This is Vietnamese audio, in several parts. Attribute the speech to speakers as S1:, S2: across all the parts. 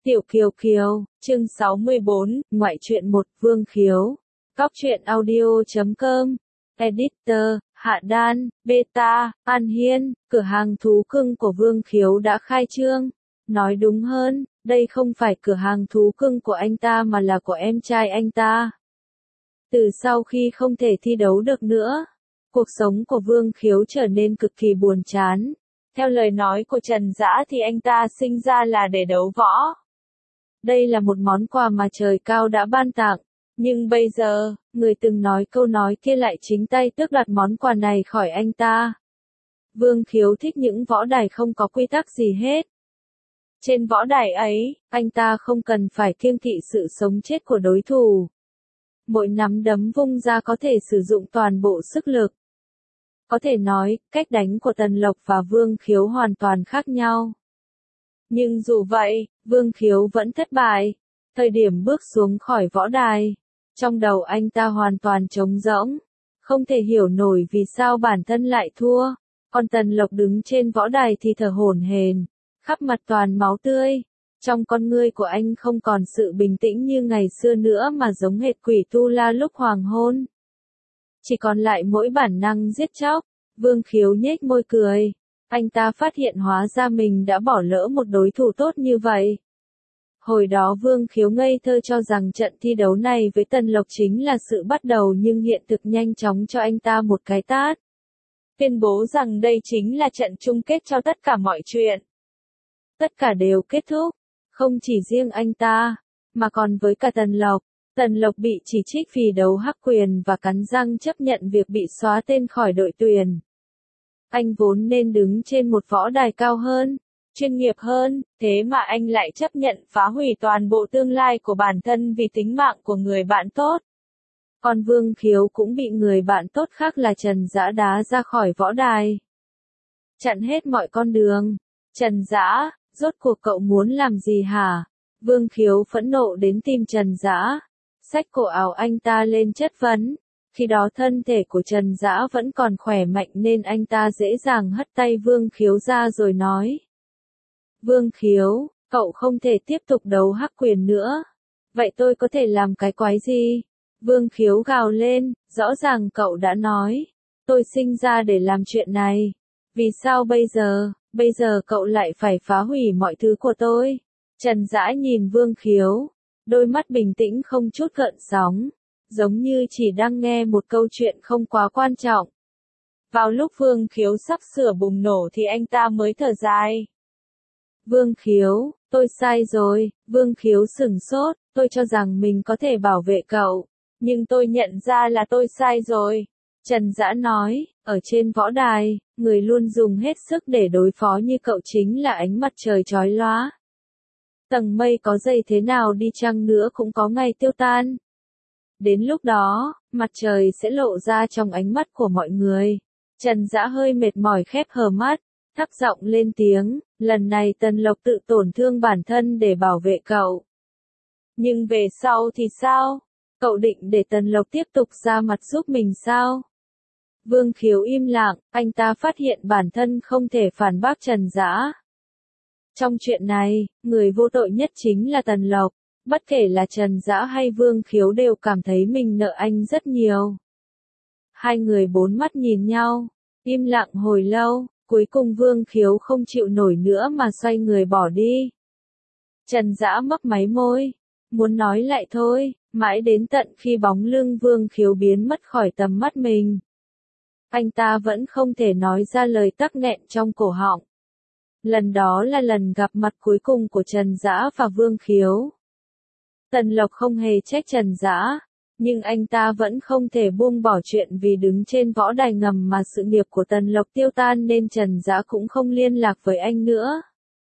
S1: Tiểu Kiều Kiều, chương 64, ngoại truyện 1, Vương Khiếu. Góc truyện audio.com. Editor, Hạ Đan, Beta, An Hiên, cửa hàng thú cưng của Vương Khiếu đã khai trương. Nói đúng hơn, đây không phải cửa hàng thú cưng của anh ta mà là của em trai anh ta. Từ sau khi không thể thi đấu được nữa, cuộc sống của Vương Khiếu trở nên cực kỳ buồn chán. Theo lời nói của Trần Dã thì anh ta sinh ra là để đấu võ. Đây là một món quà mà trời cao đã ban tặng, nhưng bây giờ, người từng nói câu nói kia lại chính tay tước đoạt món quà này khỏi anh ta. Vương Khiếu thích những võ đài không có quy tắc gì hết. Trên võ đài ấy, anh ta không cần phải kiêng kỵ sự sống chết của đối thủ. Mỗi nắm đấm vung ra có thể sử dụng toàn bộ sức lực. Có thể nói, cách đánh của Tần Lộc và Vương Khiếu hoàn toàn khác nhau. Nhưng dù vậy, Vương Khiếu vẫn thất bại. Thời điểm bước xuống khỏi võ đài, trong đầu anh ta hoàn toàn trống rỗng, không thể hiểu nổi vì sao bản thân lại thua. Còn Tần Lộc đứng trên võ đài thì thở hổn hển, khắp mặt toàn máu tươi. Trong con ngươi của anh không còn sự bình tĩnh như ngày xưa nữa mà giống hệt quỷ tu la lúc hoàng hôn. Chỉ còn lại mỗi bản năng giết chóc. Vương Khiếu nhếch môi cười. Anh ta phát hiện hóa ra mình đã bỏ lỡ một đối thủ tốt như vậy. Hồi đó Vương Khiếu ngây thơ cho rằng trận thi đấu này với Tần Lộc chính là sự bắt đầu, nhưng hiện thực nhanh chóng cho anh ta một cái tát. Tuyên bố rằng đây chính là trận chung kết cho tất cả mọi chuyện. Tất cả đều kết thúc, không chỉ riêng anh ta, mà còn với cả Tần Lộc. Tần Lộc bị chỉ trích vì đấu hắc quyền và cắn răng chấp nhận việc bị xóa tên khỏi đội tuyển. Anh vốn nên đứng trên một võ đài cao hơn, chuyên nghiệp hơn, thế mà anh lại chấp nhận phá hủy toàn bộ tương lai của bản thân vì tính mạng của người bạn tốt. Còn Vương Khiếu cũng bị người bạn tốt khác là Trần Dã đá ra khỏi võ đài. Chặn hết mọi con đường. Trần Dã, rốt cuộc cậu muốn làm gì hả? Vương Khiếu phẫn nộ đến tìm Trần Dã, xách cổ áo anh ta lên chất vấn. Khi đó thân thể của Trần Dã vẫn còn khỏe mạnh nên anh ta dễ dàng hất tay Vương Khiếu ra rồi nói. Vương Khiếu, cậu không thể tiếp tục đấu hắc quyền nữa. Vậy tôi có thể làm cái quái gì? Vương Khiếu gào lên, rõ ràng cậu đã nói. Tôi sinh ra để làm chuyện này. Vì sao bây giờ cậu lại phải phá hủy mọi thứ của tôi? Trần Dã nhìn Vương Khiếu, đôi mắt bình tĩnh không chút gợn sóng, giống như chỉ đang nghe một câu chuyện không quá quan trọng. Vào lúc Vương Khiếu sắp sửa bùng nổ thì anh ta mới thở dài. Vương Khiếu, tôi sai rồi. Vương Khiếu sửng sốt, tôi cho rằng mình có thể bảo vệ cậu, nhưng tôi nhận ra là tôi sai rồi. Trần Dã nói, ở trên võ đài, người luôn dùng hết sức để đối phó như cậu chính là ánh mặt trời chói lóa. Tầng mây có dày thế nào đi chăng nữa cũng có ngày tiêu tan. Đến lúc đó, mặt trời sẽ lộ ra trong ánh mắt của mọi người. Trần Dã hơi mệt mỏi khép hờ mắt, thấp giọng lên tiếng, lần này Tần Lộc tự tổn thương bản thân để bảo vệ cậu. Nhưng về sau thì sao? Cậu định để Tần Lộc tiếp tục ra mặt giúp mình sao? Vương Khiếu im lặng, anh ta phát hiện bản thân không thể phản bác Trần Dã. Trong chuyện này, người vô tội nhất chính là Tần Lộc. Bất kể là Trần Dã hay Vương Khiếu đều cảm thấy mình nợ anh rất nhiều. Hai người bốn mắt nhìn nhau, im lặng hồi lâu, cuối cùng Vương Khiếu không chịu nổi nữa mà xoay người bỏ đi. Trần Dã mấp máy môi, muốn nói lại thôi, mãi đến tận khi bóng lưng Vương Khiếu biến mất khỏi tầm mắt mình. Anh ta vẫn không thể nói ra lời tắc nghẹn trong cổ họng. Lần đó là lần gặp mặt cuối cùng của Trần Dã và Vương Khiếu. Tần Lộc không hề trách Trần Dã, nhưng anh ta vẫn không thể buông bỏ chuyện vì đứng trên võ đài ngầm mà sự nghiệp của Tần Lộc tiêu tan nên Trần Dã cũng không liên lạc với anh nữa.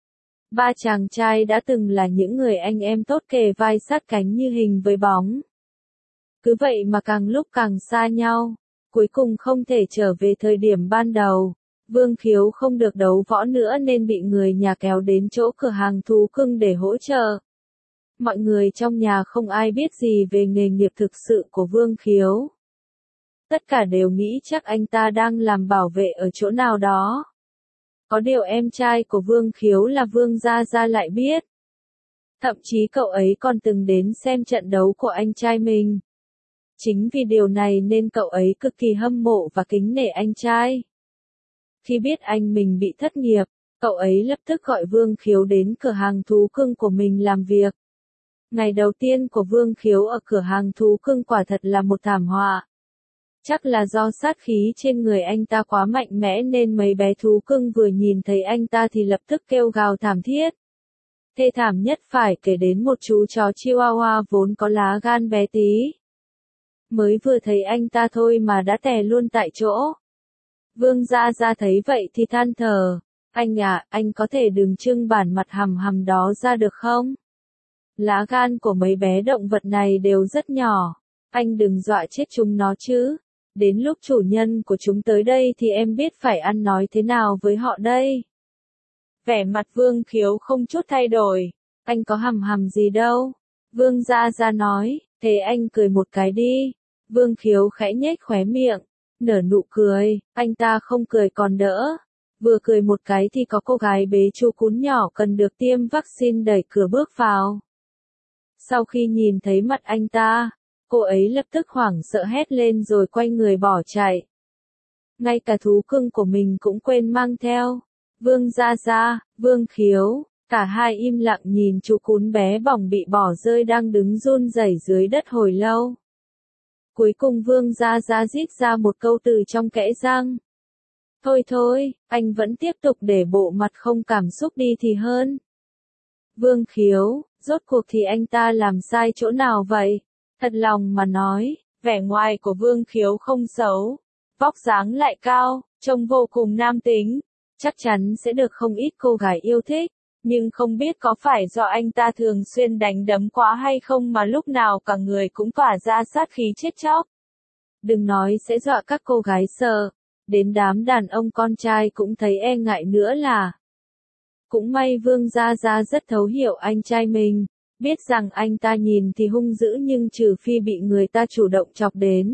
S1: Ba chàng trai đã từng là những người anh em tốt kề vai sát cánh như hình với bóng. Cứ vậy mà càng lúc càng xa nhau, cuối cùng không thể trở về thời điểm ban đầu. Vương Khiếu không được đấu võ nữa nên bị người nhà kéo đến chỗ cửa hàng thú cưng để hỗ trợ. Mọi người trong nhà không ai biết gì về nghề nghiệp thực sự của Vương Khiếu. Tất cả đều nghĩ chắc anh ta đang làm bảo vệ ở chỗ nào đó. Có điều em trai của Vương Khiếu là Vương Gia Gia lại biết. Thậm chí cậu ấy còn từng đến xem trận đấu của anh trai mình. Chính vì điều này nên cậu ấy cực kỳ hâm mộ và kính nể anh trai. Khi biết anh mình bị thất nghiệp, cậu ấy lập tức gọi Vương Khiếu đến cửa hàng thú cưng của mình làm việc. Ngày đầu tiên của Vương Khiếu ở cửa hàng thú cưng quả thật là một thảm họa. Chắc là do sát khí trên người anh ta quá mạnh mẽ nên mấy bé thú cưng vừa nhìn thấy anh ta thì lập tức kêu gào thảm thiết. Thê thảm nhất phải kể đến một chú chó Chihuahua vốn có lá gan bé tí. Mới vừa thấy anh ta thôi mà đã tè luôn tại chỗ. Vương Gia Gia thấy vậy thì than thở, anh à, anh có thể đừng trưng bản mặt hầm hầm đó ra được không? Lá gan của mấy bé động vật này đều rất nhỏ, anh đừng dọa chết chúng nó chứ. Đến lúc chủ nhân của chúng tới đây thì em biết phải ăn nói thế nào với họ đây. Vẻ mặt Vương Khiếu không chút thay đổi, anh có hầm hầm gì đâu. Vương Gia Gia nói, thế anh cười một cái đi. Vương Khiếu khẽ nhếch khóe miệng, nở nụ cười, anh ta không cười còn đỡ. Vừa cười một cái thì có cô gái bế chú cún nhỏ cần được tiêm vaccine đẩy cửa bước vào. Sau khi nhìn thấy mặt anh ta, cô ấy lập tức hoảng sợ hét lên rồi quay người bỏ chạy. Ngay cả thú cưng của mình cũng quên mang theo. Vương Gia Gia, Vương Khiếu, cả hai im lặng nhìn chú cún bé bỏng bị bỏ rơi đang đứng run rẩy dưới đất hồi lâu. Cuối cùng Vương Gia Gia rít ra một câu từ trong kẽ răng. Thôi thôi, anh vẫn tiếp tục để bộ mặt không cảm xúc đi thì hơn. Vương Khiếu, rốt cuộc thì anh ta làm sai chỗ nào vậy? Thật lòng mà nói, vẻ ngoài của Vương Khiếu không xấu, vóc dáng lại cao, trông vô cùng nam tính, chắc chắn sẽ được không ít cô gái yêu thích, nhưng không biết có phải do anh ta thường xuyên đánh đấm quá hay không mà lúc nào cả người cũng tỏa ra sát khí chết chóc. Đừng nói sẽ dọa các cô gái sợ, đến đám đàn ông con trai cũng thấy e ngại nữa là. Cũng may Vương Gia Gia rất thấu hiểu anh trai mình, biết rằng anh ta nhìn thì hung dữ nhưng trừ phi bị người ta chủ động chọc đến.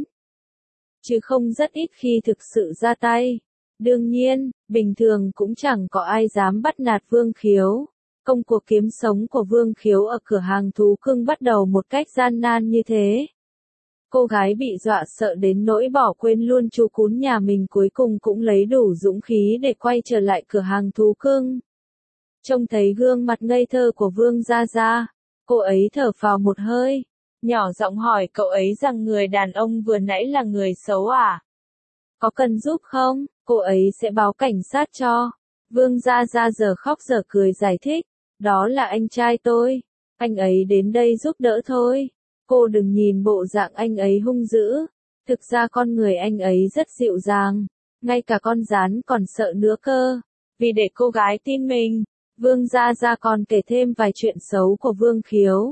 S1: Chứ không rất ít khi thực sự ra tay. Đương nhiên, bình thường cũng chẳng có ai dám bắt nạt Vương Khiếu. Công cuộc kiếm sống của Vương Khiếu ở cửa hàng thú cưng bắt đầu một cách gian nan như thế. Cô gái bị dọa sợ đến nỗi bỏ quên luôn chú cún nhà mình cuối cùng cũng lấy đủ dũng khí để quay trở lại cửa hàng thú cưng. Trông thấy gương mặt ngây thơ của Vương Gia Gia, cô ấy thở phào một hơi, nhỏ giọng hỏi cậu ấy rằng người đàn ông vừa nãy là người xấu à? Có cần giúp không? Cô ấy sẽ báo cảnh sát cho. Vương Gia Gia giờ khóc giờ cười giải thích, đó là anh trai tôi, anh ấy đến đây giúp đỡ thôi. Cô đừng nhìn bộ dạng anh ấy hung dữ, thực ra con người anh ấy rất dịu dàng, ngay cả con gián còn sợ nữa cơ. Vì để cô gái tin mình, Vương Gia Gia còn kể thêm vài chuyện xấu của Vương Khiếu.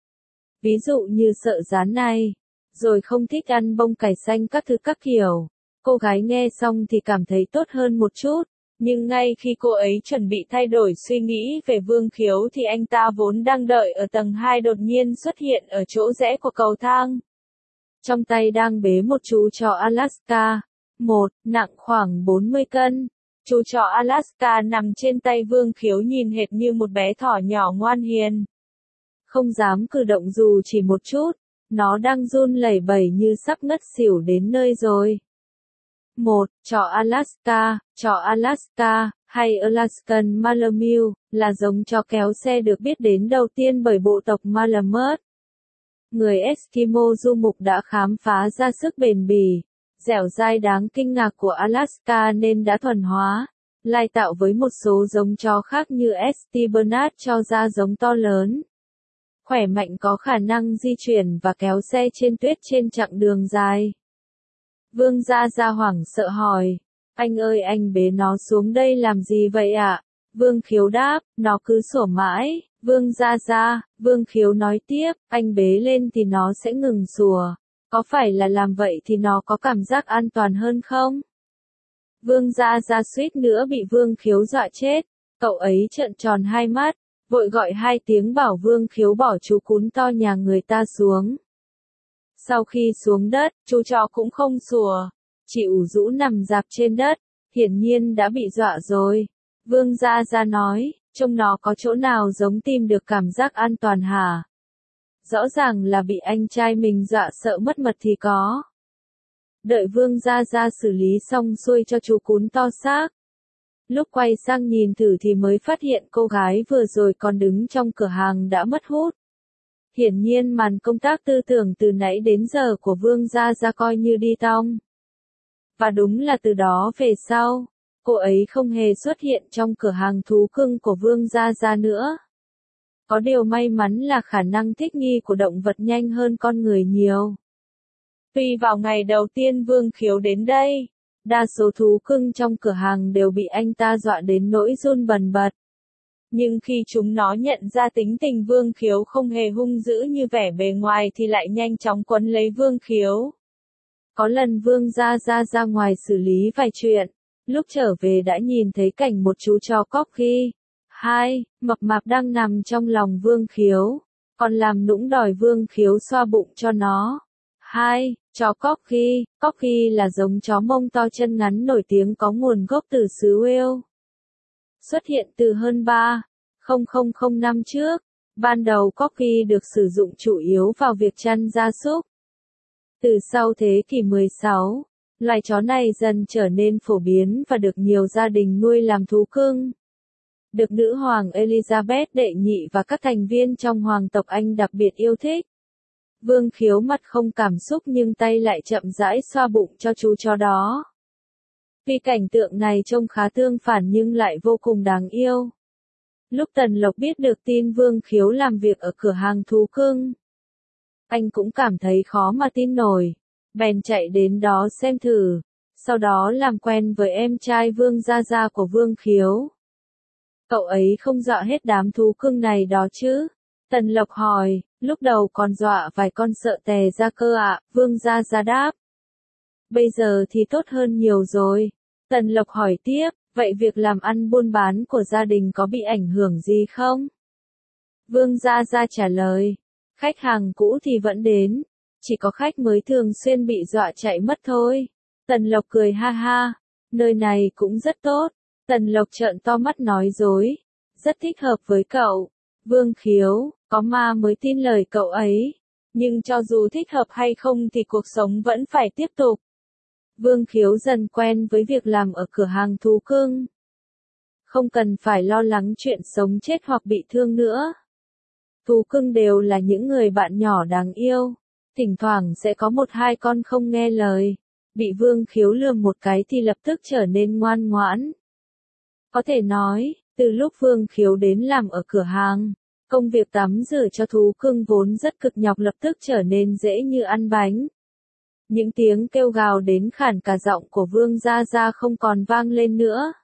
S1: Ví dụ như sợ gián này, rồi không thích ăn bông cải xanh các thứ các kiểu. Cô gái nghe xong thì cảm thấy tốt hơn một chút, nhưng ngay khi cô ấy chuẩn bị thay đổi suy nghĩ về Vương Khiếu thì anh ta vốn đang đợi ở tầng 2 đột nhiên xuất hiện ở chỗ rẽ của cầu thang. Trong tay đang bế một chú chó Alaska, nặng khoảng 40 cân. Chú chó Alaska nằm trên tay Vương Khiếu nhìn hệt như một bé thỏ nhỏ ngoan hiền. Không dám cử động dù chỉ một chút, nó đang run lẩy bẩy như sắp ngất xỉu đến nơi rồi. Chó Alaska, hay Alaskan Malamute, là giống chó kéo xe được biết đến đầu tiên bởi bộ tộc Malamute. Người Eskimo du mục đã khám phá ra sức bền bỉ, dẻo dai đáng kinh ngạc của Alaska nên đã thuần hóa, lai tạo với một số giống chó khác như St. Bernard cho ra giống to lớn. Khỏe mạnh có khả năng di chuyển và kéo xe trên tuyết trên chặng đường dài. Vương Gia Gia hoảng sợ hỏi, anh ơi anh bế nó xuống đây làm gì vậy ạ? Vương Khiếu đáp, nó cứ sủa mãi. Vương Gia Gia, Vương Khiếu nói tiếp, anh bế lên thì nó sẽ ngừng sủa. Có phải là làm vậy thì nó có cảm giác an toàn hơn không? Vương Gia Gia suýt nữa bị Vương Khiếu dọa chết. Cậu ấy trợn tròn hai mắt, vội gọi hai tiếng bảo Vương Khiếu bỏ chú cún to nhà người ta xuống. Sau khi xuống đất, chú chó cũng không sủa, chỉ ủ rũ nằm rạp trên đất, hiển nhiên đã bị dọa rồi. Vương Gia Gia nói, Trông nó có chỗ nào giống tìm được cảm giác an toàn hả? Rõ ràng là bị anh trai mình dọa sợ mất mật thì có. Đợi Vương Gia Gia xử lý xong xuôi cho chú cún to xác. Lúc quay sang nhìn thử thì mới phát hiện cô gái vừa rồi còn đứng trong cửa hàng đã mất hút. Hiển nhiên màn công tác tư tưởng từ nãy đến giờ của Vương Gia Gia coi như đi tong. Và đúng là từ đó về sau, cô ấy không hề xuất hiện trong cửa hàng thú cưng của Vương Gia Gia nữa. Có điều may mắn là khả năng thích nghi của động vật nhanh hơn con người nhiều. Tuy vào ngày đầu tiên Vương Khiếu đến đây, đa số thú cưng trong cửa hàng đều bị anh ta dọa đến nỗi run bần bật. Nhưng khi chúng nó nhận ra tính tình Vương Khiếu không hề hung dữ như vẻ bề ngoài thì lại nhanh chóng quấn lấy Vương Khiếu. Có lần Vương Gia Gia ra ngoài xử lý vài chuyện, lúc trở về đã nhìn thấy cảnh một chú chó corgi, mập mạp đang nằm trong lòng Vương Khiếu, còn làm nũng đòi Vương Khiếu xoa bụng cho nó. Chó corgi là giống chó mông to chân ngắn nổi tiếng có nguồn gốc từ xứ Wales. Xuất hiện từ hơn 3,000 năm trước, ban đầu corgi được sử dụng chủ yếu vào việc chăn gia súc. Từ sau thế kỷ 16, loài chó này dần trở nên phổ biến và được nhiều gia đình nuôi làm thú cưng. Được nữ hoàng Elizabeth đệ nhị và các thành viên trong hoàng tộc Anh đặc biệt yêu thích. Vương Khiếu mặt không cảm xúc nhưng tay lại chậm rãi xoa bụng cho chú chó đó. Vì cảnh tượng này trông khá tương phản nhưng lại vô cùng đáng yêu. Lúc Tần Lộc biết được tin Vương Khiếu làm việc ở cửa hàng thú cưng, anh cũng cảm thấy khó mà tin nổi, bèn chạy đến đó xem thử, sau đó làm quen với em trai Vương Gia Gia của Vương Khiếu. Cậu ấy không dọa hết đám thú cưng này đó chứ? Tần Lộc hỏi, lúc đầu còn dọa vài con sợ tè ra cơ ạ, Vương Gia Gia đáp. Bây giờ thì tốt hơn nhiều rồi. Tần Lộc hỏi tiếp, vậy việc làm ăn buôn bán của gia đình có bị ảnh hưởng gì không? Vương Gia Gia trả lời, khách hàng cũ thì vẫn đến, chỉ có khách mới thường xuyên bị dọa chạy mất thôi. Tần Lộc cười ha ha, nơi này cũng rất tốt. Tần Lộc trợn to mắt nói dối, rất thích hợp với cậu. Vương Khiếu, có ma mới tin lời cậu ấy. Nhưng cho dù thích hợp hay không thì cuộc sống vẫn phải tiếp tục. Vương Khiếu dần quen với việc làm ở cửa hàng thú cưng. Không cần phải lo lắng chuyện sống chết hoặc bị thương nữa. Thú cưng đều là những người bạn nhỏ đáng yêu. Thỉnh thoảng sẽ có một hai con không nghe lời. Bị Vương Khiếu lườm một cái thì lập tức trở nên ngoan ngoãn. Có thể nói, từ lúc Vương Khiếu đến làm ở cửa hàng, công việc tắm rửa cho thú cưng vốn rất cực nhọc lập tức trở nên dễ như ăn bánh. Những tiếng kêu gào đến khản cả giọng của Vương Gia Gia không còn vang lên nữa.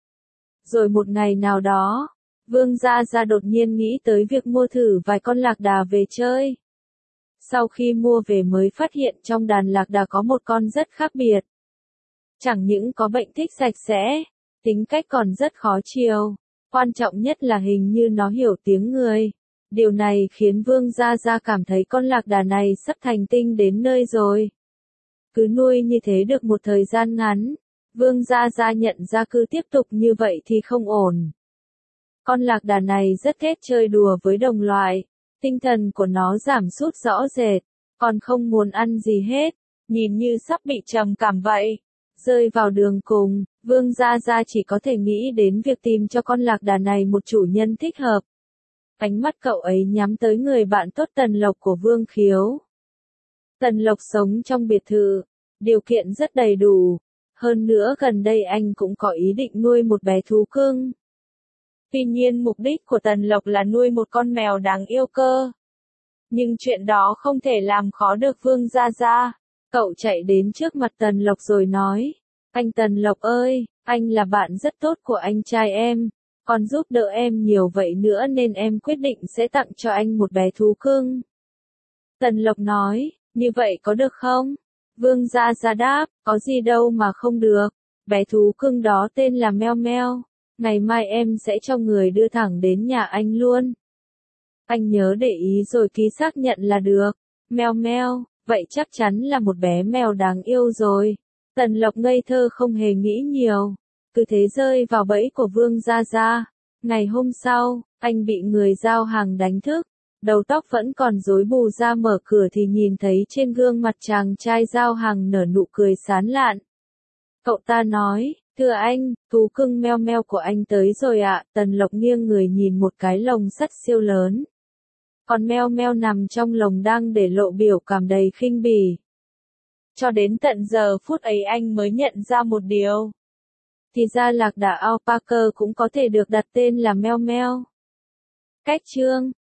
S1: Rồi một ngày nào đó, Vương Gia Gia đột nhiên nghĩ tới việc mua thử vài con lạc đà về chơi. Sau khi mua về mới phát hiện trong đàn lạc đà có một con rất khác biệt. Chẳng những có bệnh thích sạch sẽ, tính cách còn rất khó chiều. Quan trọng nhất là hình như nó hiểu tiếng người. Điều này khiến Vương Gia Gia cảm thấy con lạc đà này sắp thành tinh đến nơi rồi. Cứ nuôi như thế được một thời gian ngắn, Vương Gia Gia nhận ra cứ tiếp tục như vậy thì không ổn. Con lạc đà này rất ghét chơi đùa với đồng loại, tinh thần của nó giảm sút rõ rệt, còn không muốn ăn gì hết, nhìn như sắp bị trầm cảm vậy. Rơi vào đường cùng, Vương Gia Gia chỉ có thể nghĩ đến việc tìm cho con lạc đà này một chủ nhân thích hợp. Ánh mắt cậu ấy nhắm tới người bạn tốt Tần Lộc của Vương Khiếu. Tần Lộc sống trong biệt thự, điều kiện rất đầy đủ. Hơn nữa gần đây anh cũng có ý định nuôi một bé thú cưng. Tuy nhiên mục đích của Tần Lộc là nuôi một con mèo đáng yêu cơ. Nhưng chuyện đó không thể làm khó được Vương Gia Gia. Cậu chạy đến trước mặt Tần Lộc rồi nói, anh Tần Lộc ơi, anh là bạn rất tốt của anh trai em, còn giúp đỡ em nhiều vậy nữa nên em quyết định sẽ tặng cho anh một bé thú cưng. Tần Lộc nói, như vậy có được không? Vương Gia Gia đáp, có gì đâu mà không được, bé thú cưng đó tên là Meo Meo, ngày mai em sẽ cho người đưa thẳng đến nhà anh luôn. Anh nhớ để ý rồi ký xác nhận là được. Meo Meo, vậy chắc chắn là một bé mèo đáng yêu rồi. Tần Lộc ngây thơ không hề nghĩ nhiều, cứ thế rơi vào bẫy của Vương Gia Gia. Ngày hôm sau, anh bị người giao hàng đánh thức. Đầu tóc vẫn còn rối bù ra mở cửa thì nhìn thấy trên gương mặt chàng trai giao hàng nở nụ cười sán lạn. Cậu ta nói, thưa anh, thú cưng meo meo của anh tới rồi ạ. Tần Lộc nghiêng người nhìn một cái lồng sắt siêu lớn. Còn meo meo nằm trong lồng đang để lộ biểu cảm đầy khinh bỉ. Cho đến tận giờ phút ấy anh mới nhận ra một điều. Thì ra lạc đà alpaca cũng có thể được đặt tên là meo meo. Cách chương